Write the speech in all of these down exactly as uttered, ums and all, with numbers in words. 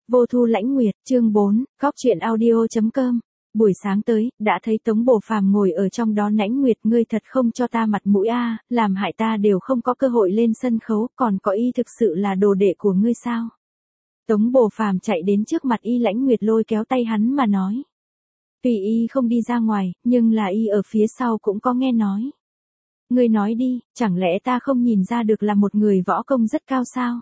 Vô Thu Lãnh Nguyệt, chương bốn, góc truyện audio chấm com. Buổi sáng tới, đã thấy Tống Bổ Phàm ngồi ở trong đó. Lãnh Nguyệt, ngươi thật không cho ta mặt mũi a, làm hại ta đều không có cơ hội lên sân khấu, còn có y thực sự là đồ đệ của ngươi sao? Tống Bổ Phàm chạy đến trước mặt y. Lãnh Nguyệt lôi kéo tay hắn mà nói. Tuy y không đi ra ngoài, nhưng là y ở phía sau cũng có nghe nói. Ngươi nói đi, chẳng lẽ ta không nhìn ra được là một người võ công rất cao sao?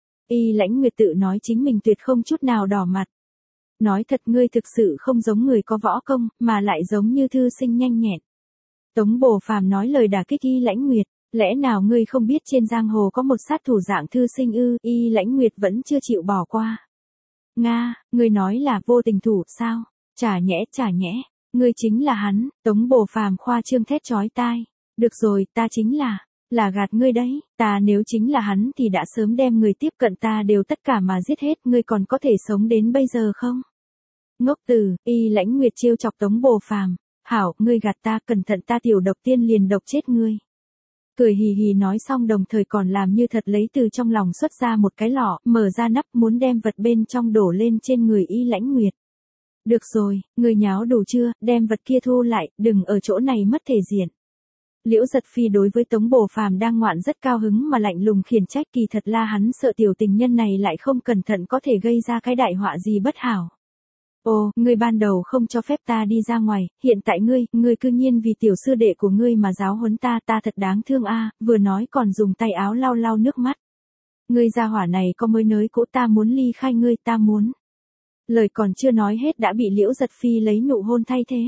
Y Lãnh Nguyệt tự nói chính mình tuyệt không chút nào đỏ mặt. Nói thật, ngươi thực sự không giống người có võ công, mà lại giống như thư sinh nhanh nhẹn. Tống Bổ Phàm nói lời đả kích Y Lãnh Nguyệt. Lẽ nào ngươi không biết trên giang hồ có một sát thủ dạng thư sinh ư? Y Lãnh Nguyệt vẫn chưa chịu bỏ qua. Nga, ngươi nói là Vô Tình thủ sao? Chả nhẽ, chả nhẽ, ngươi chính là hắn. Tống Bổ Phàm khoa trương thét chói tai. Được rồi, ta chính là, là gạt ngươi đấy, ta nếu chính là hắn thì đã sớm đem người tiếp cận ta đều tất cả mà giết hết, ngươi còn có thể sống đến bây giờ không? Ngốc tử. Y Lãnh Nguyệt trêu chọc Tống Bổ Phàm. Hảo, ngươi gạt ta, cẩn thận ta tiểu độc tiên liền độc chết ngươi. Cười hì hì nói xong đồng thời còn làm như thật lấy từ trong lòng xuất ra một cái lọ, mở ra nắp muốn đem vật bên trong đổ lên trên người Y Lãnh Nguyệt. Được rồi, ngươi nháo đủ chưa, đem vật kia thu lại, đừng ở chỗ này mất thể diện. Liễu Giật Phi đối với Tống Bổ Phàm đang ngoạn rất cao hứng mà lạnh lùng khiển trách, kỳ thật là hắn sợ tiểu tình nhân này lại không cẩn thận có thể gây ra cái đại họa gì bất hảo. Ồ, ngươi ban đầu không cho phép ta đi ra ngoài, hiện tại ngươi, ngươi cư nhiên vì tiểu sư đệ của ngươi mà giáo huấn ta, ta thật đáng thương a, vừa nói còn dùng tay áo lau lau nước mắt. Ngươi gia hỏa này có mới nới cũ, ta muốn ly khai ngươi, ta muốn. Lời còn chưa nói hết đã bị Liễu Giật Phi lấy nụ hôn thay thế.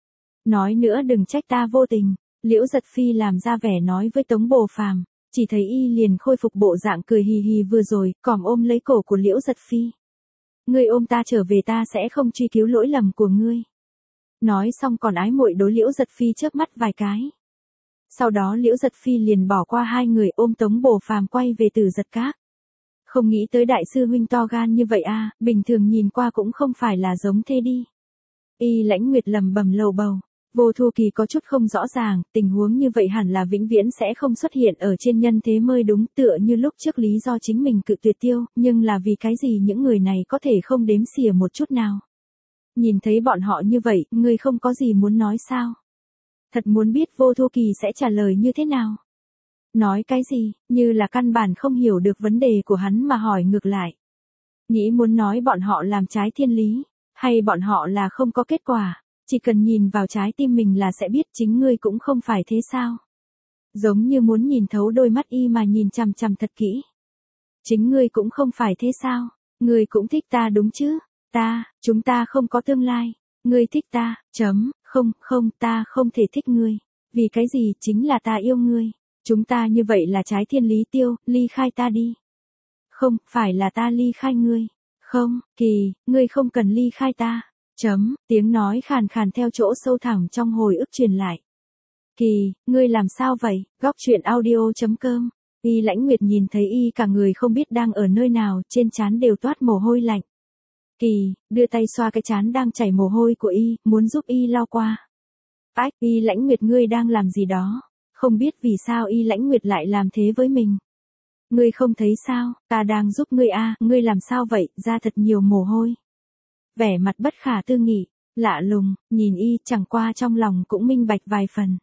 Nói nữa đừng trách ta vô tình. Liễu Giật Phi làm ra vẻ nói với Tống Bổ Phàm, chỉ thấy y liền khôi phục bộ dạng cười hì hì vừa rồi, còm ôm lấy cổ của Liễu Giật Phi. Ngươi ôm ta trở về, ta sẽ không truy cứu lỗi lầm của ngươi. Nói xong còn ái muội đối Liễu Giật Phi chớp mắt vài cái. Sau đó Liễu Giật Phi liền bỏ qua hai người ôm Tống Bổ Phàm quay về Tử Giật Các. Không nghĩ tới đại sư huynh to gan như vậy a, bình thường nhìn qua cũng không phải là giống thế đi. Y Lãnh Nguyệt lầm bầm lầu bầu. Vô Thu Kỳ có chút không rõ ràng, tình huống như vậy hẳn là vĩnh viễn sẽ không xuất hiện ở trên nhân thế mới đúng, tựa như lúc trước lý do chính mình cự tuyệt tiêu, nhưng là vì cái gì những người này có thể không đếm xỉa một chút nào. Nhìn thấy bọn họ như vậy, ngươi không có gì muốn nói sao? Thật muốn biết Vô Thu Kỳ sẽ trả lời như thế nào? Nói cái gì, như là căn bản không hiểu được vấn đề của hắn mà hỏi ngược lại. Nghĩ muốn nói bọn họ làm trái thiên lý, hay bọn họ là không có kết quả? Chỉ cần nhìn vào trái tim mình là sẽ biết, chính ngươi cũng không phải thế sao? Giống như muốn nhìn thấu đôi mắt y mà nhìn chằm chằm thật kỹ. Chính ngươi cũng không phải thế sao? Ngươi cũng thích ta đúng chứ? Ta, chúng ta không có tương lai. Ngươi thích ta, chấm, không, không, ta không thể thích ngươi. Vì cái gì, chính là ta yêu ngươi. Chúng ta như vậy là trái thiên lý tiêu, ly khai ta đi. Không, phải là ta ly khai ngươi. Không, Kỳ, ngươi không cần ly khai ta. Chấm, tiếng nói khàn khàn theo chỗ sâu thẳm trong hồi ức truyền lại. Kỳ, ngươi làm sao vậy? Góc truyện audio chấm com. Y Lãnh Nguyệt nhìn thấy y cả người không biết đang ở nơi nào, trên trán đều toát mồ hôi lạnh. Kỳ, đưa tay xoa cái trán đang chảy mồ hôi của y, muốn giúp y lau qua. Ách, Y Lãnh Nguyệt, ngươi đang làm gì đó? Không biết vì sao Y Lãnh Nguyệt lại làm thế với mình. Ngươi không thấy sao, ta đang giúp ngươi a, ngươi làm sao vậy, ra thật nhiều mồ hôi. Vẻ mặt bất khả tư nghị, lạ lùng, nhìn y chẳng qua trong lòng cũng minh bạch vài phần.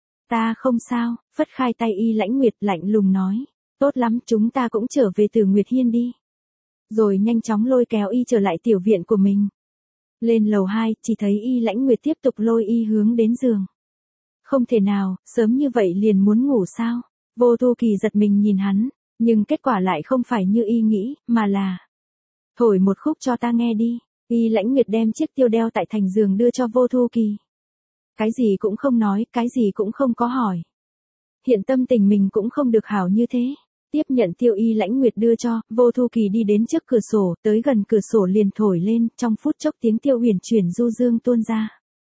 Ta không sao, phất khai tay Y Lãnh Nguyệt lạnh lùng nói. Tốt lắm, chúng ta cũng trở về Tử Nguyệt Hiên đi. Rồi nhanh chóng lôi kéo y trở lại tiểu viện của mình. Lên lầu hai, chỉ thấy Y Lãnh Nguyệt tiếp tục lôi y hướng đến giường. Không thể nào, sớm như vậy liền muốn ngủ sao? Vô Thu Kỳ giật mình nhìn hắn, nhưng kết quả lại không phải như y nghĩ, mà là thổi một khúc cho ta nghe đi. Y Lãnh Nguyệt đem chiếc tiêu đeo tại thành giường đưa cho Vô Thu Kỳ. Cái gì cũng không nói, cái gì cũng không có hỏi. Hiện tâm tình mình cũng không được hảo như thế. Tiếp nhận tiêu Y Lãnh Nguyệt đưa cho, Vô Thu Kỳ đi đến trước cửa sổ, tới gần cửa sổ liền thổi lên, trong phút chốc tiếng tiêu huyền chuyển du dương tuôn ra.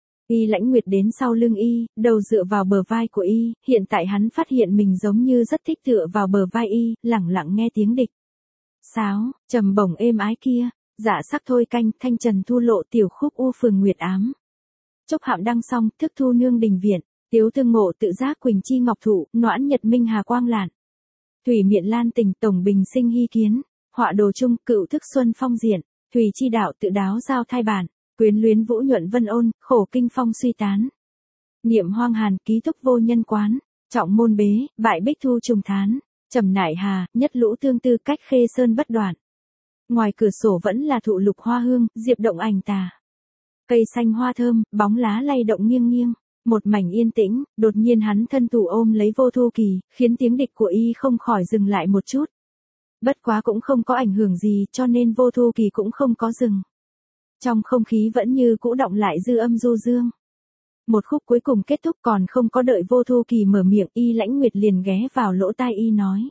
Y Lãnh Nguyệt đến sau lưng y, đầu dựa vào bờ vai của y, hiện tại hắn phát hiện mình giống như rất thích tựa vào bờ vai y, lẳng lặng nghe tiếng địch sáo, trầm bổng êm ái kia. Dạ sắc thôi canh, thanh trần thu lộ, tiểu khúc u phường nguyệt ám. Chốc hạm đăng song, thức thu nương đình viện, tiếu tương ngộ tự giác quỳnh chi ngọc thụ, noãn nhật minh hà quang lạn. Thủy miện lan tình, tổng bình sinh hy kiến, họa đồ chung, cựu thức xuân phong diện. Thùy chi đạo tự đáo giao thai bản, quyến luyến vũ nhuận vân ôn, khổ kinh phong suy tán. Niệm hoang hàn, ký túc vô nhân quán, trọng môn bế, bại bích thu trùng thán, trầm nại hà, nhất lũ tương tư cách khê sơn bất đoạn. Ngoài cửa sổ vẫn là thụ lục hoa hương, diệp động ảnh tà. Cây xanh hoa thơm, bóng lá lay động nghiêng nghiêng, một mảnh yên tĩnh, đột nhiên hắn thân thủ ôm lấy Vô Thu Kỳ, khiến tiếng địch của y không khỏi dừng lại một chút. Bất quá cũng không có ảnh hưởng gì cho nên Vô Thu Kỳ cũng không có dừng. Trong không khí vẫn như cũ động lại dư âm du dương. Một khúc cuối cùng kết thúc còn không có đợi Vô Thu Kỳ mở miệng, Y Lãnh Nguyệt liền ghé vào lỗ tai y nói.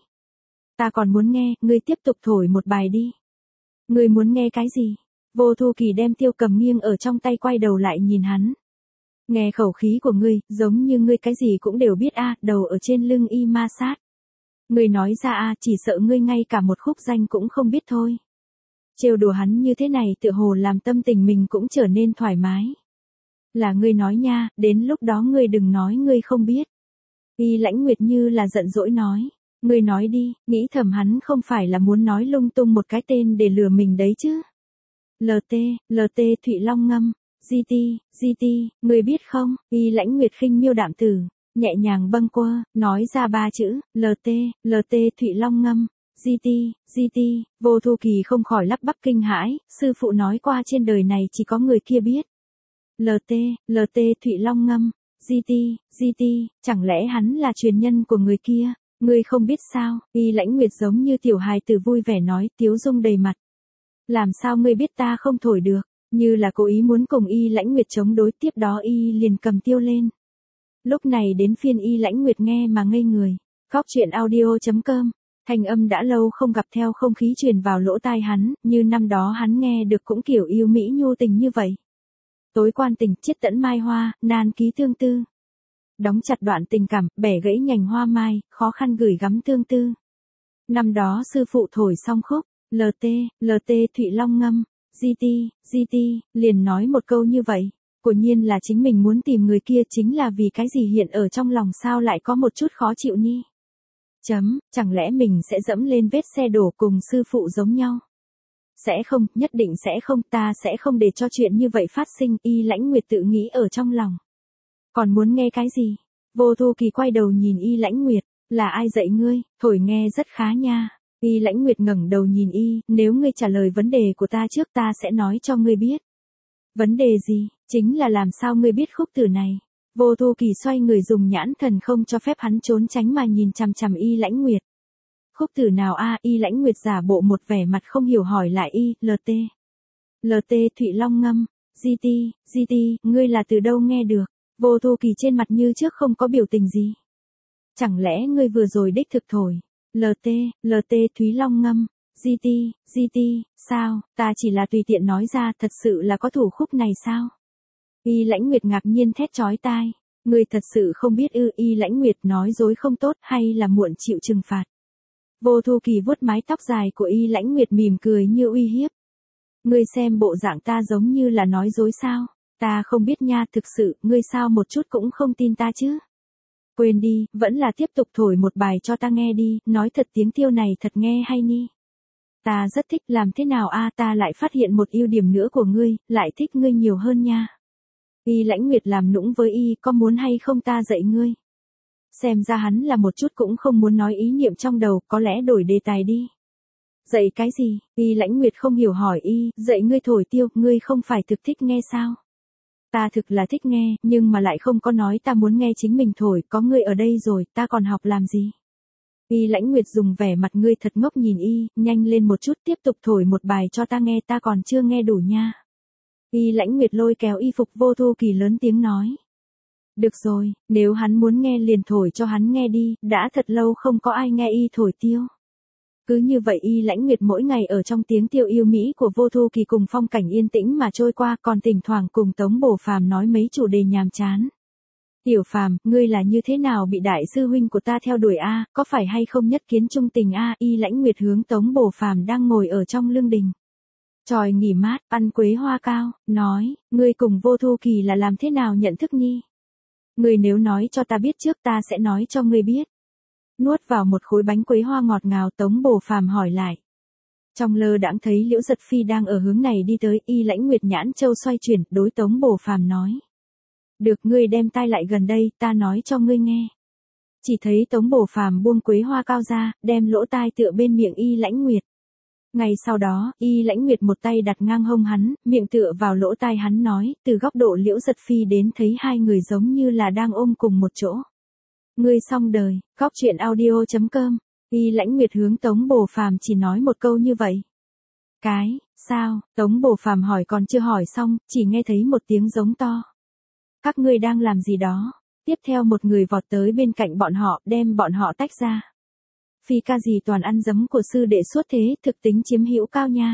Ta còn muốn nghe, ngươi tiếp tục thổi một bài đi. Ngươi muốn nghe cái gì? Vô Thu Kỳ đem tiêu cầm nghiêng ở trong tay quay đầu lại nhìn hắn. Nghe khẩu khí của ngươi, giống như ngươi cái gì cũng đều biết a, đầu ở trên lưng y ma sát. Ngươi nói ra a, chỉ sợ ngươi ngay cả một khúc danh cũng không biết thôi. Trêu đùa hắn như thế này tựa hồ làm tâm tình mình cũng trở nên thoải mái. Là ngươi nói nha, đến lúc đó ngươi đừng nói ngươi không biết. Y Lãnh Nguyệt như là giận dỗi nói. Ngươi nói đi, nghĩ thầm hắn không phải là muốn nói lung tung một cái tên để lừa mình đấy chứ. lờ tê, lờ tê Thụy Long ngâm, giê tê, giê tê, ngươi biết không, Y Lãnh Nguyệt khinh miêu đạm tử, nhẹ nhàng bâng quơ, nói ra ba chữ, lờ tê, lờ tê Thụy Long ngâm, giê tê, giê tê, Vô Thu Kỳ không khỏi lắp bắp kinh hãi, sư phụ nói qua trên đời này chỉ có người kia biết. lờ tê, lờ tê Thụy Long ngâm, giê tê, giê tê, chẳng lẽ hắn là truyền nhân của người kia? Ngươi không biết sao? Y Lãnh Nguyệt giống như tiểu hài tử vui vẻ nói, tiếu dung đầy mặt. Làm sao ngươi biết ta không thổi được? Như là cố ý muốn cùng Y Lãnh Nguyệt chống đối, tiếp đó y liền cầm tiêu lên. Lúc này đến phiên Y Lãnh Nguyệt nghe mà ngây người. Góc truyện audio chấm com, thanh âm đã lâu không gặp theo không khí truyền vào lỗ tai hắn, như năm đó hắn nghe được cũng kiểu yêu mỹ nhu tình như vậy. Tối quan tình, chiết tẫn mai hoa, nan ký tương tư. Đóng chặt đoạn tình cảm, bẻ gãy nhành hoa mai, khó khăn gửi gắm tương tư. Năm đó sư phụ thổi xong khúc, lờ tê, lờ tê Thụy Long ngâm, giê tê, giê tê, liền nói một câu như vậy. Quả nhiên là chính mình muốn tìm người kia chính là vì cái gì hiện ở trong lòng sao lại có một chút khó chịu nhi. Chấm, chẳng lẽ mình sẽ dẫm lên vết xe đổ cùng sư phụ giống nhau? Sẽ không, nhất định sẽ không, ta sẽ không để cho chuyện như vậy phát sinh, Y Lãnh Nguyệt tự nghĩ ở trong lòng. Còn muốn nghe cái gì? Vô Thu Kỳ quay đầu nhìn Y Lãnh Nguyệt, là ai dạy ngươi, thổi nghe rất khá nha. Y Lãnh Nguyệt ngẩng đầu nhìn y, nếu ngươi trả lời vấn đề của ta trước ta sẽ nói cho ngươi biết. Vấn đề gì? Chính là làm sao ngươi biết khúc từ này? Vô Thu Kỳ xoay người dùng nhãn thần không cho phép hắn trốn tránh mà nhìn chằm chằm Y Lãnh Nguyệt. Khúc từ nào a? Y Lãnh Nguyệt giả bộ một vẻ mặt không hiểu hỏi lại y, lờ tê. lờ tê Thụy Long ngâm, giê tê, giê tê, ngươi là từ đâu nghe được? Vô Thu Kỳ trên mặt như trước không có biểu tình gì. Chẳng lẽ ngươi vừa rồi đích thực thổi? lờ tê, lờ tê Thúy Long ngâm, giê tê, giê tê, sao, ta chỉ là tùy tiện nói ra, thật sự là có thủ khúc này sao? Y Lãnh Nguyệt ngạc nhiên thét chói tai, ngươi thật sự không biết ư? Y Lãnh Nguyệt nói dối không tốt hay là muộn chịu trừng phạt? Vô Thu Kỳ vuốt mái tóc dài của Y Lãnh Nguyệt mỉm cười như uy hiếp. Ngươi xem bộ dạng ta giống như là nói dối sao? Ta không biết nha, thực sự, ngươi sao một chút cũng không tin ta chứ? Quên đi, vẫn là tiếp tục thổi một bài cho ta nghe đi, nói thật tiếng tiêu này thật nghe hay ni. Ta rất thích, làm thế nào a? Ta lại phát hiện một ưu điểm nữa của ngươi, lại thích ngươi nhiều hơn nha. Y Lãnh Nguyệt làm nũng với y, có muốn hay không ta dạy ngươi? Xem ra hắn là một chút cũng không muốn nói ý niệm trong đầu, có lẽ đổi đề tài đi. Dạy cái gì? Y Lãnh Nguyệt không hiểu hỏi y, dạy ngươi thổi tiêu, ngươi không phải thực thích nghe sao? Ta thực là thích nghe, nhưng mà lại không có nói ta muốn nghe chính mình thổi, có ngươi ở đây rồi, ta còn học làm gì? Y Lãnh Nguyệt dùng vẻ mặt ngươi thật ngốc nhìn y, nhanh lên một chút tiếp tục thổi một bài cho ta nghe, ta còn chưa nghe đủ nha. Y Lãnh Nguyệt lôi kéo y phục Vô Thu Kỳ lớn tiếng nói. Được rồi, nếu hắn muốn nghe liền thổi cho hắn nghe đi, đã thật lâu không có ai nghe y thổi tiêu. Cứ như vậy Y Lãnh Nguyệt mỗi ngày ở trong tiếng tiêu yêu mỹ của Vô Thu Kỳ cùng phong cảnh yên tĩnh mà trôi qua, còn thỉnh thoảng cùng Tống Bổ Phàm nói mấy chủ đề nhàm chán. Tiểu Phàm, ngươi là như thế nào bị đại sư huynh của ta theo đuổi a, có phải hay không nhất kiến trung tình a? Y Lãnh Nguyệt hướng Tống Bổ Phàm đang ngồi ở trong lương đình. Tròi nghỉ mát, ăn quế hoa cao, nói, ngươi cùng Vô Thu Kỳ là làm thế nào nhận thức nhi? Ngươi nếu nói cho ta biết trước ta sẽ nói cho ngươi biết. Nuốt vào một khối bánh quế hoa ngọt ngào, Tống Bổ Phàm hỏi lại. Trong lơ đãng thấy Liễu Giật Phi đang ở hướng này đi tới, Y Lãnh Nguyệt nhãn châu xoay chuyển, đối Tống Bổ Phàm nói. Được, ngươi đem tai lại gần đây, ta nói cho ngươi nghe. Chỉ thấy Tống Bổ Phàm buông quế hoa cao ra, đem lỗ tai tựa bên miệng Y Lãnh Nguyệt. Ngay sau đó, Y Lãnh Nguyệt một tay đặt ngang hông hắn, miệng tựa vào lỗ tai hắn nói, từ góc độ Liễu Giật Phi đến thấy hai người giống như là đang ôm cùng một chỗ. Ngươi xong đời, Cóc Truyện Audio chấm com. Y Lãnh Nguyệt hướng Tống Bổ Phàm chỉ nói một câu như vậy. Cái, sao? Tống Bổ Phàm hỏi còn chưa hỏi xong, chỉ nghe thấy một tiếng giống to. Các ngươi đang làm gì đó? Tiếp theo một người vọt tới bên cạnh bọn họ, đem bọn họ tách ra. Phi ca gì toàn ăn dấm của sư đệ suốt thế, thực tính chiếm hữu cao nha.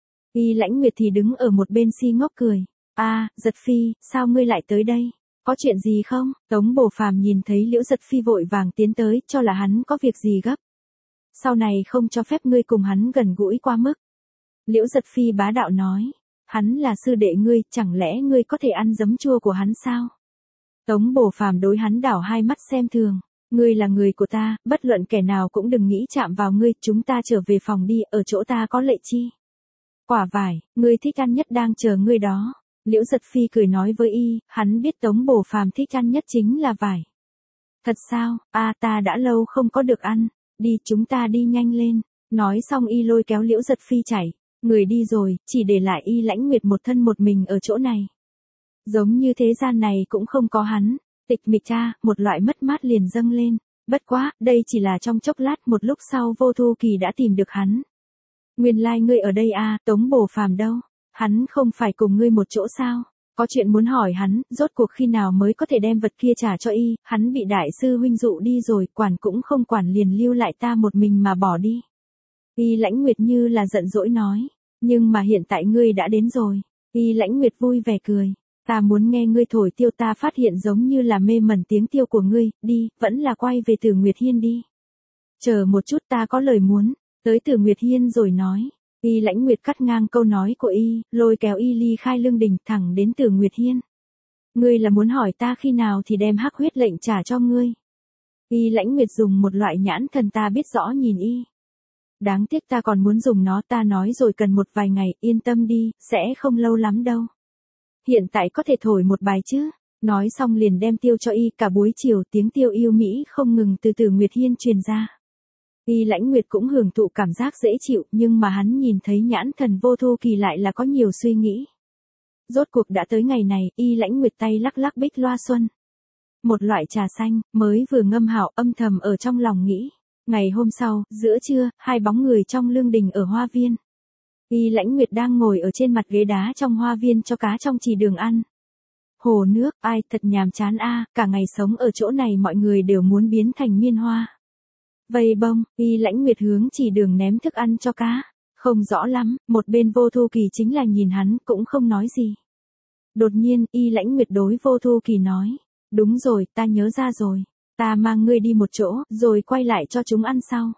Y Lãnh Nguyệt thì đứng ở một bên si ngốc cười. A, à, Giật Phi, sao ngươi lại tới đây? Có chuyện gì không? Tống Bổ Phàm nhìn thấy Liễu Giật Phi vội vàng tiến tới, cho là hắn có việc gì gấp. Sau này không cho phép ngươi cùng hắn gần gũi qua mức. Liễu Giật Phi bá đạo nói. Hắn là sư đệ ngươi, chẳng lẽ ngươi có thể ăn giấm chua của hắn sao? Tống Bổ Phàm đối hắn đảo hai mắt xem thường. Ngươi là người của ta, bất luận kẻ nào cũng đừng nghĩ chạm vào ngươi, chúng ta trở về phòng đi, ở chỗ ta có Lệ Chi. Quả vải, ngươi thích ăn nhất đang chờ ngươi đó. Liễu Giật Phi cười nói với y, hắn biết Tống Bổ Phàm thích ăn nhất chính là vải. Thật sao? A, à, ta đã lâu không có được ăn. Đi, chúng ta đi nhanh lên. Nói xong y lôi kéo Liễu Giật Phi chạy. Người đi rồi, chỉ để lại Y Lãnh Nguyệt một thân một mình ở chỗ này. Giống như thế gian này cũng không có hắn. Tịch mịch cha, một loại mất mát liền dâng lên. Bất quá, đây chỉ là trong chốc lát, một lúc sau Vô Thu Kỳ đã tìm được hắn. Nguyên lai like ngươi ở đây à, Tống Bổ Phàm đâu? Hắn không phải cùng ngươi một chỗ sao? Có chuyện muốn hỏi hắn, rốt cuộc khi nào mới có thể đem vật kia trả cho y, hắn bị đại sư huynh dụ đi rồi, quản cũng không quản liền lưu lại ta một mình mà bỏ đi. Y Lãnh Nguyệt như là giận dỗi nói, nhưng mà hiện tại ngươi đã đến rồi. Y Lãnh Nguyệt vui vẻ cười, ta muốn nghe ngươi thổi tiêu, ta phát hiện giống như là mê mẩn tiếng tiêu của ngươi, đi, vẫn là quay về Tử Nguyệt Hiên đi. Chờ một chút, ta có lời muốn, tới Tử Nguyệt Hiên rồi nói. Y Lãnh Nguyệt cắt ngang câu nói của y, lôi kéo y ly khai lương đình thẳng đến Tử Nguyệt Hiên. Ngươi là muốn hỏi ta khi nào thì đem hắc huyết lệnh trả cho ngươi. Y Lãnh Nguyệt dùng một loại nhãn thần ta biết rõ nhìn y. Đáng tiếc ta còn muốn dùng nó, ta nói rồi cần một vài ngày, yên tâm đi, sẽ không lâu lắm đâu. Hiện tại có thể thổi một bài chứ. Nói xong liền đem tiêu cho y, cả buổi chiều tiếng tiêu yêu Mỹ không ngừng từ Tử Nguyệt Hiên truyền ra. Y Lãnh Nguyệt cũng hưởng thụ cảm giác dễ chịu, nhưng mà hắn nhìn thấy nhãn thần Vô Thu Kỳ lại là có nhiều suy nghĩ. Rốt cuộc đã tới ngày này, Y Lãnh Nguyệt tay lắc lắc bích loa xuân. Một loại trà xanh, mới vừa ngâm hảo, âm thầm ở trong lòng nghĩ. Ngày hôm sau, giữa trưa, hai bóng người trong lương đình ở hoa viên. Y Lãnh Nguyệt đang ngồi ở trên mặt ghế đá trong hoa viên cho cá trong trì đường ăn. Hồ nước, ai, thật nhàm chán a, cả ngày sống ở chỗ này mọi người đều muốn biến thành miên hoa. Vây bông, Y Lãnh Nguyệt hướng chỉ đường ném thức ăn cho cá. Không rõ lắm, một bên Vô Thu Kỳ chính là nhìn hắn, cũng không nói gì. Đột nhiên, Y Lãnh Nguyệt đối Vô Thu Kỳ nói. Đúng rồi, ta nhớ ra rồi. Ta mang ngươi đi một chỗ, rồi quay lại cho chúng ăn sau.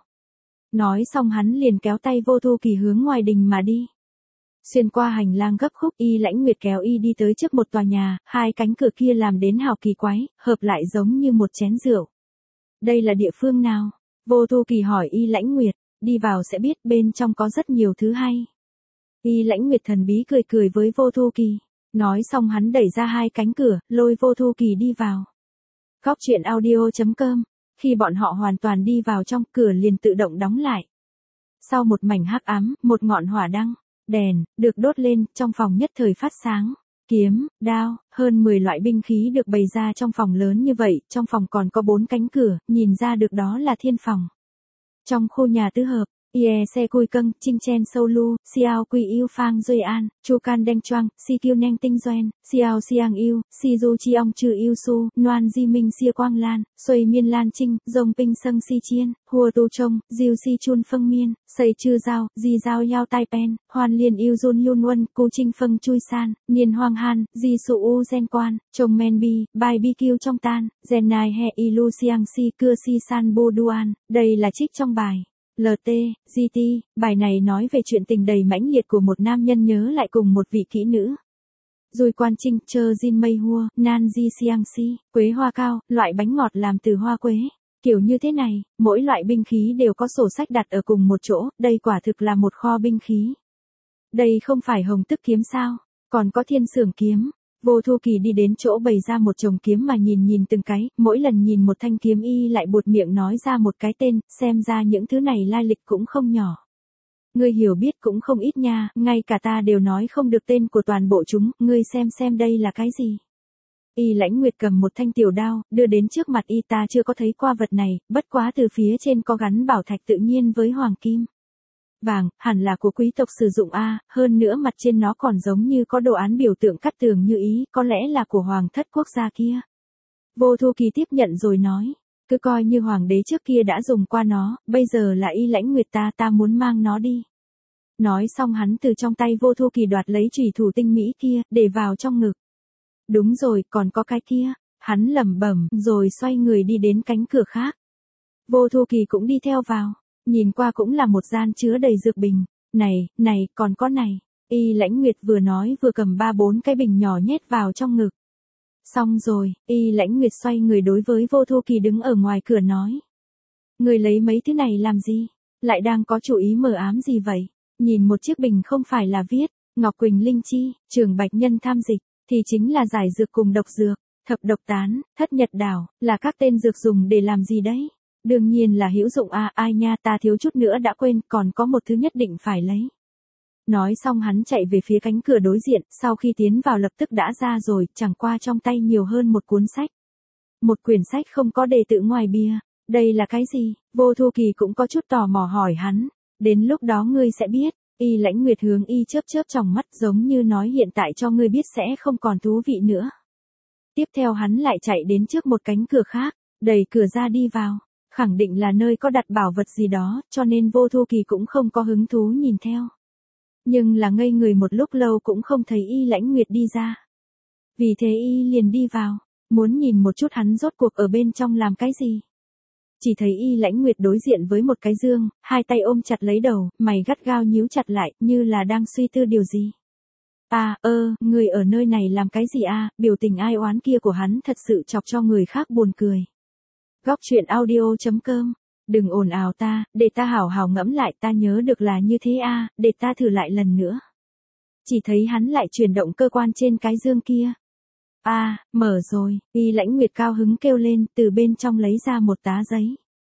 Nói xong hắn liền kéo tay Vô Thu Kỳ hướng ngoài đình mà đi. Xuyên qua hành lang gấp khúc, Y Lãnh Nguyệt kéo y đi tới trước một tòa nhà, hai cánh cửa kia làm đến hào kỳ quái, hợp lại giống như một chén rượu. Đây là địa phương nào? Vô Thu Kỳ hỏi Y Lãnh Nguyệt, đi vào sẽ biết, bên trong có rất nhiều thứ hay. Y Lãnh Nguyệt thần bí cười cười với Vô Thu Kỳ. Nói xong hắn đẩy ra hai cánh cửa, lôi Vô Thu Kỳ đi vào. Cóc Truyện Audio chấm com. Khi bọn họ hoàn toàn đi vào trong, cửa liền tự động đóng lại. Sau một mảnh hắc ám, một ngọn hỏa đăng, đèn, được đốt lên, trong phòng nhất thời phát sáng. Kiếm, đao, hơn mười loại binh khí được bày ra trong phòng lớn như vậy, trong phòng còn có bốn cánh cửa, nhìn ra được đó là thiên phòng. Trong khu nhà tứ hợp, Ie xe cùi câng, Trinh chen sâu lu, Xiao quy yêu phang duy an, Chu can đen choang, Si kiêu neng tinh doen, Xiao xiang yêu, Si du chi ong trừ yêu su, Noan di minh xia quang lan, Xuôi miên lan trinh, Dông pinh sâng si chiên, Hùa tu trông, Diêu si chun phân miên, Xây chư giao, Di giao yao tai pen, Hoan liên yêu dun yun huân, Cu trinh phân chui san, Niên hoang han, Di su u gen quan, Trông men bi, Bài bi kiêu trong tan, Gen nai he ilu siang si cưa si san bu duan, đây là trích trong bài. lờ tê, giê tê, bài này nói về chuyện tình đầy mãnh liệt của một nam nhân nhớ lại cùng một vị kỹ nữ. Rồi quan trinh, chơ jin mây hua, nan di siang si, quế hoa cao, loại bánh ngọt làm từ hoa quế. Kiểu như thế này, mỗi loại binh khí đều có sổ sách đặt ở cùng một chỗ, đây quả thực là một kho binh khí. Đây không phải hồng tức kiếm sao, còn có thiên sưởng kiếm. Vô Thu Kỳ đi đến chỗ bày ra một chồng kiếm mà nhìn nhìn từng cái, mỗi lần nhìn một thanh kiếm y lại buột miệng nói ra một cái tên, xem ra những thứ này lai lịch cũng không nhỏ. Ngươi hiểu biết cũng không ít nha, ngay cả ta đều nói không được tên của toàn bộ chúng, ngươi xem xem đây là cái gì. Y Lãnh Nguyệt cầm một thanh tiểu đao, đưa đến trước mặt y, ta chưa có thấy qua vật này, bất quá từ phía trên có gắn bảo thạch tự nhiên với hoàng kim. Vàng, hẳn là của quý tộc sử dụng a, hơn nữa mặt trên nó còn giống như có đồ án biểu tượng cắt tường như ý, có lẽ là của hoàng thất quốc gia kia. Vô Thu Kỳ tiếp nhận rồi nói, cứ coi như hoàng đế trước kia đã dùng qua nó, bây giờ là Y Lãnh Nguyệt ta, ta muốn mang nó đi. Nói xong hắn từ trong tay Vô Thu Kỳ đoạt lấy chùy thủ tinh mỹ kia, để vào trong ngực. Đúng rồi, còn có cái kia, hắn lẩm bẩm, rồi xoay người đi đến cánh cửa khác. Vô Thu Kỳ cũng đi theo vào, nhìn qua cũng là một gian chứa đầy dược bình, này, này, còn có này. Y Lãnh Nguyệt vừa nói vừa cầm ba bốn cái bình nhỏ nhét vào trong ngực. Xong rồi, Y Lãnh Nguyệt xoay người đối với Vô Thu Kỳ đứng ở ngoài cửa nói. Người lấy mấy thứ này làm gì? Lại đang có chủ ý mờ ám gì vậy? Nhìn một chiếc bình không phải là viết, Ngọc Quỳnh Linh Chi, Trường Bạch Nhân tham dịch, thì chính là giải dược cùng độc dược, thập độc tán, thất nhật đảo, là các tên dược dùng để làm gì đấy? Đương nhiên là hữu dụng a, à, ai nha, ta thiếu chút nữa đã quên, còn có một thứ nhất định phải lấy. Nói xong hắn chạy về phía cánh cửa đối diện, sau khi tiến vào lập tức đã ra rồi, chẳng qua trong tay nhiều hơn một cuốn sách. Một quyển sách không có đề tự ngoài bìa, đây là cái gì? Vô Thu Kỳ cũng có chút tò mò hỏi hắn, đến lúc đó ngươi sẽ biết. Y Lãnh Nguyệt hướng y chớp chớp tròng mắt giống như nói hiện tại cho ngươi biết sẽ không còn thú vị nữa. Tiếp theo hắn lại chạy đến trước một cánh cửa khác, đẩy cửa ra đi vào, khẳng định là nơi có đặt bảo vật gì đó, cho nên Vô Thu Kỳ cũng không có hứng thú nhìn theo. Nhưng là ngây người một lúc lâu cũng không thấy Y Lãnh Nguyệt đi ra. Vì thế y liền đi vào, muốn nhìn một chút hắn rốt cuộc ở bên trong làm cái gì. Chỉ thấy Y Lãnh Nguyệt đối diện với một cái dương, hai tay ôm chặt lấy đầu, mày gắt gao nhíu chặt lại, như là đang suy tư điều gì. À, ơ, người ở nơi này làm cái gì à, biểu tình ai oán kia của hắn thật sự chọc cho người khác buồn cười. Góc truyện audio chấm com, đừng ồn ào ta, để ta hảo hảo ngẫm lại, ta nhớ được là như thế à, để ta thử lại lần nữa. Chỉ thấy hắn lại chuyển động cơ quan trên cái dương kia. À, mở rồi, Y Lãnh Nguyệt cao hứng kêu lên, từ bên trong lấy ra một tá giấy.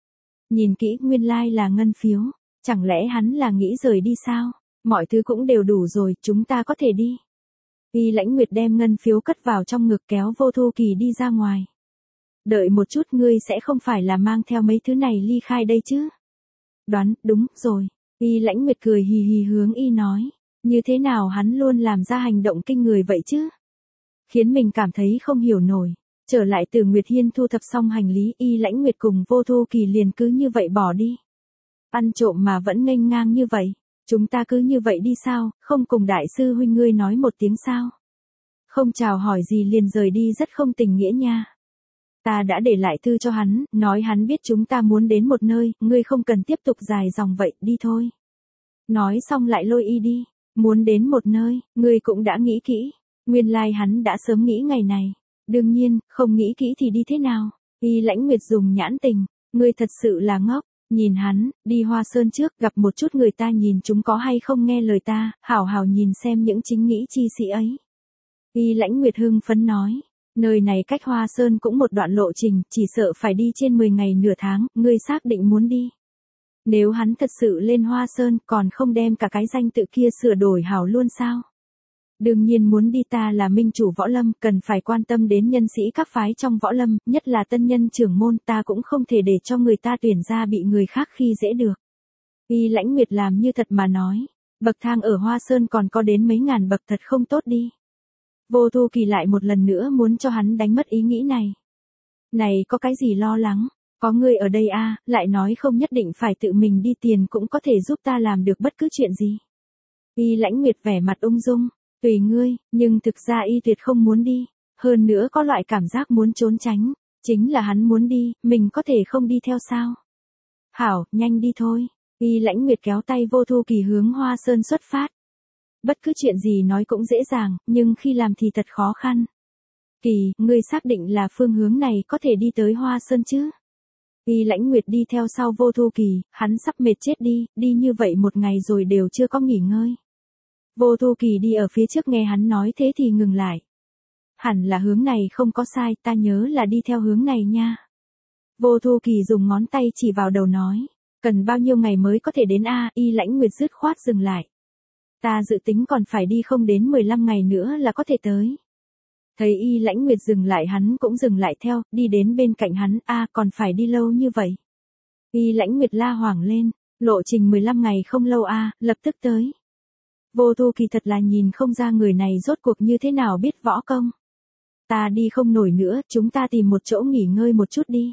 Nhìn kỹ, nguyên lai like là ngân phiếu, chẳng lẽ hắn là nghĩ rời đi sao? Mọi thứ cũng đều đủ rồi, chúng ta có thể đi. Y Lãnh Nguyệt đem ngân phiếu cất vào trong ngực kéo Vô Thu Kỳ đi ra ngoài. Đợi một chút, ngươi sẽ không phải là mang theo mấy thứ này ly khai đây chứ? Đoán, đúng rồi. Y Lãnh Nguyệt cười hì hì hướng y nói, như thế nào hắn luôn làm ra hành động kinh người vậy chứ? Khiến mình cảm thấy không hiểu nổi. Trở lại từ Nguyệt Hiên thu thập xong hành lý, Y Lãnh Nguyệt cùng Vô Thu Kỳ liền cứ như vậy bỏ đi. Ăn trộm mà vẫn nghênh ngang như vậy. Chúng ta cứ như vậy đi sao, không cùng đại sư huynh ngươi nói một tiếng sao? Không chào hỏi gì liền rời đi rất không tình nghĩa nha. Ta đã để lại thư cho hắn, nói hắn biết chúng ta muốn đến một nơi, ngươi không cần tiếp tục dài dòng vậy, đi thôi. Nói xong lại lôi y đi, muốn đến một nơi, ngươi cũng đã nghĩ kỹ. Nguyên lai like hắn đã sớm nghĩ ngày này. Đương nhiên, không nghĩ kỹ thì đi thế nào? Y Lãnh Nguyệt dùng nhãn tình, ngươi thật sự là ngốc. Nhìn hắn, đi Hoa Sơn trước, gặp một chút người ta nhìn chúng có hay không nghe lời ta, hảo hảo nhìn xem những chính nghĩ chi sĩ ấy. Y Lãnh Nguyệt hưng phấn nói, nơi này cách Hoa Sơn cũng một đoạn lộ trình, chỉ sợ phải đi trên mười ngày nửa tháng, ngươi xác định muốn đi. Nếu hắn thật sự lên Hoa Sơn, còn không đem cả cái danh tự kia sửa đổi hảo luôn sao? Đương nhiên muốn đi, ta là minh chủ võ lâm, cần phải quan tâm đến nhân sĩ các phái trong võ lâm, nhất là tân nhân trưởng môn, ta cũng không thể để cho người ta tuyển ra bị người khác khi dễ được. Y Lãnh Nguyệt làm như thật mà nói, bậc thang ở Hoa Sơn còn có đến mấy ngàn bậc, thật không tốt đi. Vô Thu Kỳ lại một lần nữa muốn cho hắn đánh mất ý nghĩ này. Này có cái gì lo lắng, có người ở đây a, lại nói không nhất định phải tự mình đi, tiền cũng có thể giúp ta làm được bất cứ chuyện gì. Y Lãnh Nguyệt vẻ mặt ung dung. Tùy ngươi, nhưng thực ra y tuyệt không muốn đi, hơn nữa có loại cảm giác muốn trốn tránh, chính là hắn muốn đi, mình có thể không đi theo sao? Hảo, nhanh đi thôi. Y Lãnh Nguyệt kéo tay Vô Thu Kỳ hướng Hoa Sơn xuất phát. Bất cứ chuyện gì nói cũng dễ dàng, nhưng khi làm thì thật khó khăn. Kỳ, ngươi xác định là phương hướng này có thể đi tới Hoa Sơn chứ? Y Lãnh Nguyệt đi theo sau Vô Thu Kỳ, hắn sắp mệt chết đi, đi như vậy một ngày rồi đều chưa có nghỉ ngơi. Vô Thu Kỳ đi ở phía trước nghe hắn nói thế thì ngừng lại. Hẳn là hướng này không có sai, ta nhớ là đi theo hướng này nha. Vô Thu Kỳ dùng ngón tay chỉ vào đầu nói, cần bao nhiêu ngày mới có thể đến a? Y Lãnh Nguyệt dứt khoát dừng lại. Ta dự tính còn phải đi không đến mười lăm ngày nữa là có thể tới. Thấy Y Lãnh Nguyệt dừng lại hắn cũng dừng lại theo, đi đến bên cạnh hắn, a còn phải đi lâu như vậy. Y Lãnh Nguyệt la hoảng lên, lộ trình mười lăm ngày không lâu a, lập tức tới. Vô Thu Kỳ thật là nhìn không ra người này rốt cuộc như thế nào biết võ công. Ta đi không nổi nữa, chúng ta tìm một chỗ nghỉ ngơi một chút đi.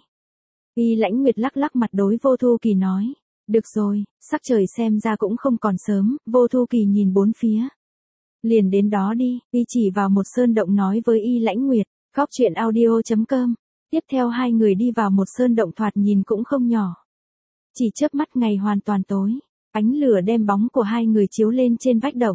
Y Lãnh Nguyệt lắc lắc mặt đối Vô Thu Kỳ nói, được rồi, sắc trời xem ra cũng không còn sớm. Vô Thu Kỳ nhìn bốn phía. Liền đến đó đi, y chỉ vào một sơn động nói với Y Lãnh Nguyệt, góc chuyện audio chấm com. Tiếp theo hai người đi vào một sơn động thoạt nhìn cũng không nhỏ. Chỉ chớp mắt ngày hoàn toàn tối, ánh lửa đem bóng của hai người chiếu lên trên vách động.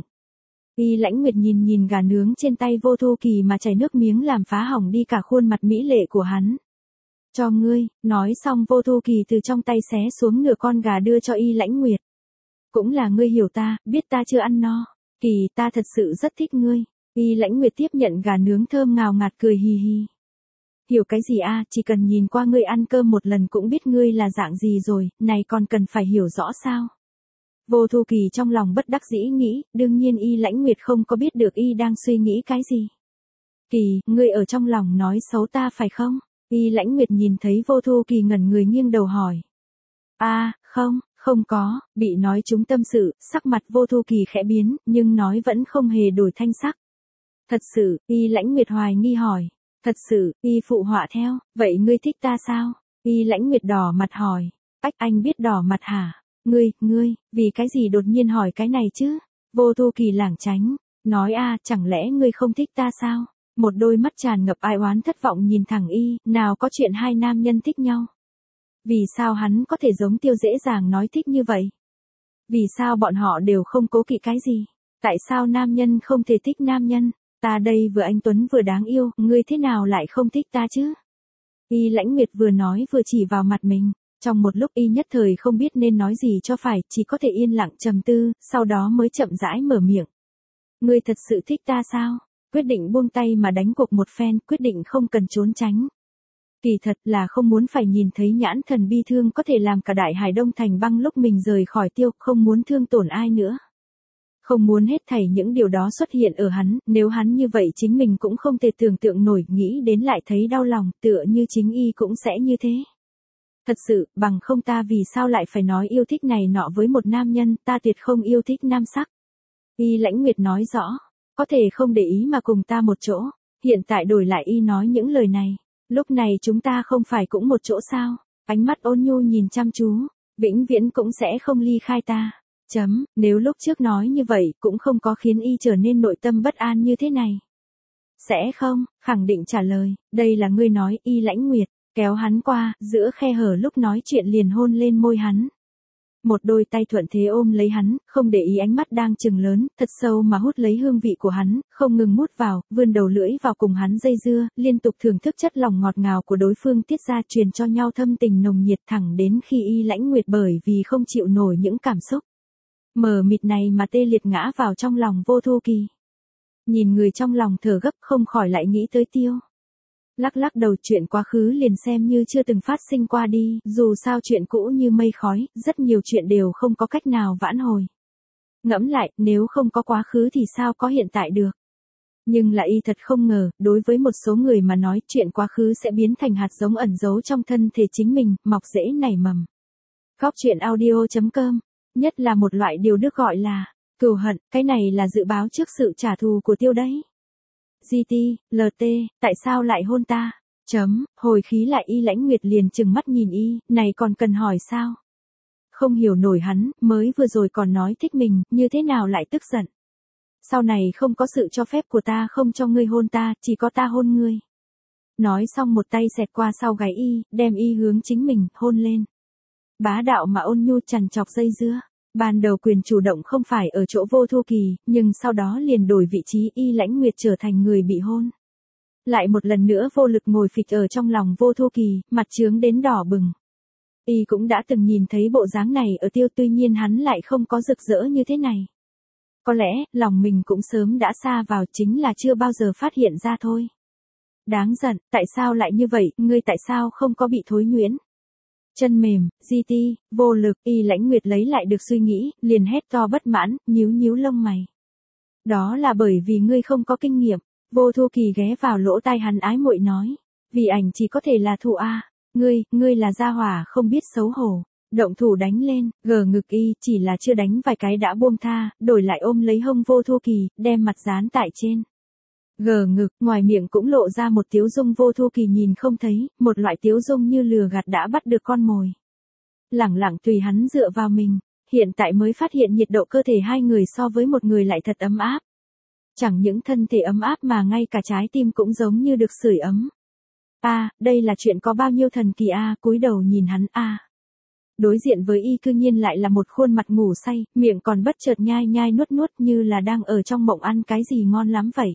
Y Lãnh Nguyệt nhìn nhìn gà nướng trên tay Vô Thu Kỳ mà chảy nước miếng làm phá hỏng đi cả khuôn mặt mỹ lệ của hắn. Cho ngươi, nói xong Vô Thu Kỳ từ trong tay xé xuống nửa con gà đưa cho Y Lãnh Nguyệt. Cũng là ngươi hiểu ta, biết ta chưa ăn no. Kỳ, ta thật sự rất thích ngươi. Y Lãnh Nguyệt tiếp nhận gà nướng thơm ngào ngạt cười hì hì. Hiểu cái gì a, chỉ cần nhìn qua ngươi ăn cơm một lần cũng biết ngươi là dạng gì rồi, này còn cần phải hiểu rõ sao? Vô Thu Kỳ trong lòng bất đắc dĩ nghĩ, đương nhiên Y Lãnh Nguyệt không có biết được y đang suy nghĩ cái gì. Kỳ, ngươi ở trong lòng nói xấu ta phải không? Y Lãnh Nguyệt nhìn thấy Vô Thu Kỳ ngẩn người nghiêng đầu hỏi. A, không, không có, bị nói chúng tâm sự, sắc mặt Vô Thu Kỳ khẽ biến, nhưng nói vẫn không hề đổi thanh sắc. Thật sự, Y Lãnh Nguyệt hoài nghi hỏi. Thật sự, Y phụ họa theo, vậy ngươi thích ta sao? Y Lãnh Nguyệt đỏ mặt hỏi. Ách, anh biết đỏ mặt hả? Ngươi, ngươi, vì cái gì đột nhiên hỏi cái này chứ? Vô Thu Kỳ lảng tránh, nói a, chẳng lẽ ngươi không thích ta sao? Một đôi mắt tràn ngập ai oán thất vọng nhìn thẳng y, nào có chuyện hai nam nhân thích nhau. Vì sao hắn có thể giống Tiêu dễ dàng nói thích như vậy? Vì sao bọn họ đều không cố kỵ cái gì? Tại sao nam nhân không thể thích nam nhân? Ta đây vừa anh Tuấn vừa đáng yêu, ngươi thế nào lại không thích ta chứ? Y Lãnh Nguyệt vừa nói vừa chỉ vào mặt mình. Trong một lúc y nhất thời không biết nên nói gì cho phải, chỉ có thể yên lặng trầm tư, sau đó mới chậm rãi mở miệng. Ngươi thật sự thích ta sao? Quyết định buông tay mà đánh cuộc một phen, quyết định không cần trốn tránh. Kỳ thật là không muốn phải nhìn thấy nhãn thần bi thương có thể làm cả đại hải đông thành băng lúc mình rời khỏi Tiêu, không muốn thương tổn ai nữa. Không muốn hết thảy những điều đó xuất hiện ở hắn, nếu hắn như vậy chính mình cũng không thể tưởng tượng nổi, nghĩ đến lại thấy đau lòng, tựa như chính y cũng sẽ như thế. Thật sự, bằng không ta vì sao lại phải nói yêu thích này nọ với một nam nhân, ta tuyệt không yêu thích nam sắc. Y Lãnh Nguyệt nói rõ, có thể không để ý mà cùng ta một chỗ, hiện tại đổi lại y nói những lời này, lúc này chúng ta không phải cũng một chỗ sao? Ánh mắt ôn nhu nhìn chăm chú, vĩnh viễn cũng sẽ không ly khai ta. Chấm, nếu lúc trước nói như vậy cũng không có khiến y trở nên nội tâm bất an như thế này. Sẽ không, khẳng định trả lời, đây là ngươi nói. Y Lãnh Nguyệt kéo hắn qua, giữa khe hở lúc nói chuyện liền hôn lên môi hắn. Một đôi tay thuận thế ôm lấy hắn, không để ý ánh mắt đang trừng lớn, thật sâu mà hút lấy hương vị của hắn, không ngừng mút vào, vươn đầu lưỡi vào cùng hắn dây dưa, liên tục thưởng thức chất lòng ngọt ngào của đối phương tiết ra, truyền cho nhau thâm tình nồng nhiệt thẳng đến khi Y Lãnh Nguyệt bởi vì không chịu nổi những cảm xúc mờ mịt này mà tê liệt ngã vào trong lòng Vô Thu Kỳ. Nhìn người trong lòng thở gấp không khỏi lại nghĩ tới Tiêu. Lắc lắc đầu, chuyện quá khứ liền xem như chưa từng phát sinh qua đi, dù sao chuyện cũ như mây khói, rất nhiều chuyện đều không có cách nào vãn hồi. Ngẫm lại, nếu không có quá khứ thì sao có hiện tại được. Nhưng là y thật không ngờ, đối với một số người mà nói chuyện quá khứ sẽ biến thành hạt giống ẩn giấu trong thân thể chính mình, mọc rễ nảy mầm. Góc chuyện audio chấm com, nhất là một loại điều được gọi là cừu hận, cái này là dự báo trước sự trả thù của Tiêu đấy. giê tê, lờ tê, tại sao lại hôn ta? Chấm, hồi khí lại Y Lãnh Nguyệt liền trừng mắt nhìn y, này còn cần hỏi sao? Không hiểu nổi hắn, mới vừa rồi còn nói thích mình, như thế nào lại tức giận? Sau này không có sự cho phép của ta không cho ngươi hôn ta, chỉ có ta hôn ngươi. Nói xong một tay xẹt qua sau gáy y, đem y hướng chính mình, hôn lên. Bá đạo mà ôn nhu chằn chọc dây dưa. Ban đầu quyền chủ động không phải ở chỗ Vô Thu Kỳ, nhưng sau đó liền đổi vị trí, Y Lãnh Nguyệt trở thành người bị hôn. Lại một lần nữa vô lực ngồi phịch ở trong lòng Vô Thu Kỳ, mặt trướng đến đỏ bừng. Y cũng đã từng nhìn thấy bộ dáng này ở Tiêu, tuy nhiên hắn lại không có rực rỡ như thế này. Có lẽ, lòng mình cũng sớm đã xa vào, chính là chưa bao giờ phát hiện ra thôi. Đáng giận, tại sao lại như vậy, ngươi tại sao không có bị thối nhuyễn? Chân mềm, di ti, vô lực, Y Lãnh Nguyệt lấy lại được suy nghĩ, liền hét to bất mãn, nhíu nhíu lông mày. Đó là bởi vì ngươi không có kinh nghiệm. Vô Thu Kỳ ghé vào lỗ tai hắn ái muội nói. Vì ảnh chỉ có thể là thù a, ngươi, ngươi là gia hỏa không biết xấu hổ. Động thủ đánh lên, gờ ngực Y chỉ là chưa đánh vài cái đã buông tha, đổi lại ôm lấy hông Vô Thu Kỳ, đem mặt dán tại trên. Gờ ngực, ngoài miệng cũng lộ ra một tiếu dung Vô Thu Kỳ nhìn không thấy, một loại tiếu dung như lừa gạt đã bắt được con mồi. Lẳng lặng tùy hắn dựa vào mình, hiện tại mới phát hiện nhiệt độ cơ thể hai người so với một người lại thật ấm áp. Chẳng những thân thể ấm áp mà ngay cả trái tim cũng giống như được sưởi ấm. A, à, đây là chuyện có bao nhiêu thần kỳ a, à, cúi đầu nhìn hắn a. À. Đối diện với Y cư nhiên lại là một khuôn mặt ngủ say, miệng còn bất chợt nhai nhai nuốt nuốt như là đang ở trong mộng ăn cái gì ngon lắm vậy.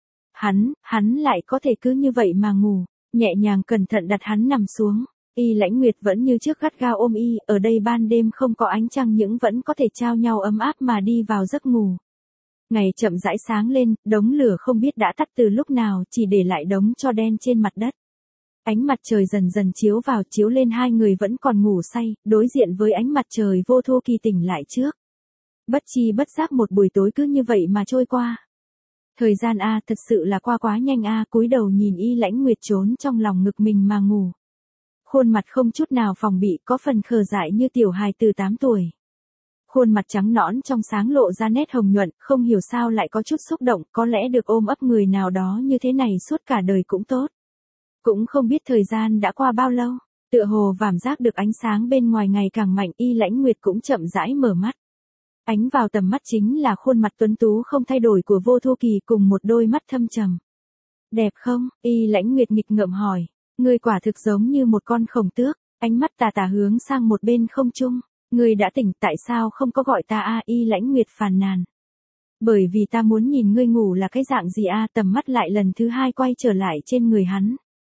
Hắn, hắn lại có thể cứ như vậy mà ngủ, nhẹ nhàng cẩn thận đặt hắn nằm xuống. Y Lãnh Nguyệt vẫn như trước gắt gao ôm Y, ở đây ban đêm không có ánh trăng nhưng vẫn có thể trao nhau ấm áp mà đi vào giấc ngủ. Ngày chậm rãi sáng lên, đống lửa không biết đã tắt từ lúc nào, chỉ để lại đống tro đen trên mặt đất. Ánh mặt trời dần dần chiếu vào, chiếu lên hai người vẫn còn ngủ say, đối diện với ánh mặt trời Vô Thu Kỳ tỉnh lại trước. Bất chi bất giác một buổi tối cứ như vậy mà trôi qua. Thời gian a, thật sự là qua quá nhanh a, cúi đầu nhìn Y Lãnh Nguyệt trốn trong lòng ngực mình mà ngủ. Khuôn mặt không chút nào phòng bị, có phần khờ dại như tiểu hài từ tám tuổi. Khuôn mặt trắng nõn trong sáng lộ ra nét hồng nhuận, không hiểu sao lại có chút xúc động, có lẽ được ôm ấp người nào đó như thế này suốt cả đời cũng tốt. Cũng không biết thời gian đã qua bao lâu, tựa hồ cảm giác được ánh sáng bên ngoài ngày càng mạnh, Y Lãnh Nguyệt cũng chậm rãi mở mắt. Ánh vào tầm mắt chính là khuôn mặt tuấn tú không thay đổi của Vô Thu Kỳ cùng một đôi mắt thâm trầm. Đẹp không? Y Lãnh Nguyệt nghịch ngợm hỏi. Ngươi quả thực giống như một con khổng tước, ánh mắt tà tà hướng sang một bên không trung. Ngươi đã tỉnh, tại sao không có gọi ta a? Y Lãnh Nguyệt phàn nàn. Bởi vì ta muốn nhìn ngươi ngủ là cái dạng gì a? Tầm mắt lại lần thứ hai quay trở lại trên người hắn.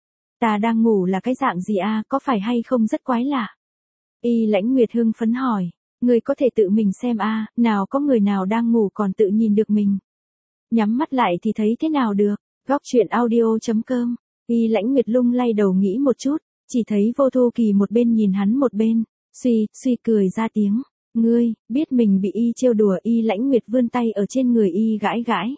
Ta đang ngủ là cái dạng gì a? Có phải hay không rất quái lạ? Y Lãnh Nguyệt hưng phấn hỏi. Ngươi có thể tự mình xem a, nào có người nào đang ngủ còn tự nhìn được mình. Nhắm mắt lại thì thấy thế nào được? Góc truyện audio chấm com. Y Lãnh Nguyệt lung lay đầu nghĩ một chút, chỉ thấy Vô Thu Kỳ một bên nhìn hắn một bên, suy, suy cười ra tiếng. Ngươi, biết mình bị Y trêu đùa. Y Lãnh Nguyệt vươn tay ở trên người Y gãi gãi.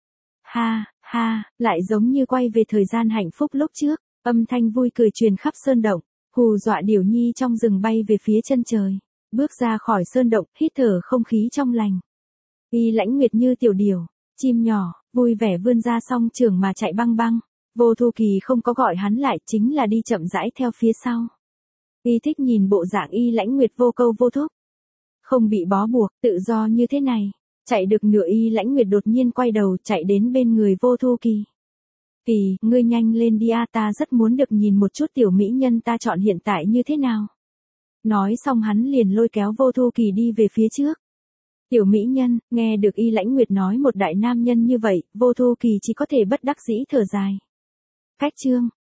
Ha, ha, lại giống như quay về thời gian hạnh phúc lúc trước, âm thanh vui cười truyền khắp sơn động, hù dọa điểu nhi trong rừng bay về phía chân trời. Bước ra khỏi sơn động, hít thở không khí trong lành. Y Lãnh Nguyệt như tiểu điểu, chim nhỏ, vui vẻ vươn ra song trường mà chạy băng băng. Vô Thu Kỳ không có gọi hắn lại, chính là đi chậm rãi theo phía sau. Y thích nhìn bộ dạng Y Lãnh Nguyệt vô câu vô thúc. Không bị bó buộc, tự do như thế này. Chạy được nửa Y Lãnh Nguyệt đột nhiên quay đầu chạy đến bên người Vô Thu Kỳ. Kỳ, ngươi nhanh lên đi a, ta rất muốn được nhìn một chút tiểu mỹ nhân ta chọn hiện tại như thế nào. Nói xong hắn liền lôi kéo Vô Thu Kỳ đi về phía trước. Tiểu mỹ nhân, nghe được Y Lãnh Nguyệt nói một đại nam nhân như vậy, Vô Thu Kỳ chỉ có thể bất đắc dĩ thở dài. Cách chương.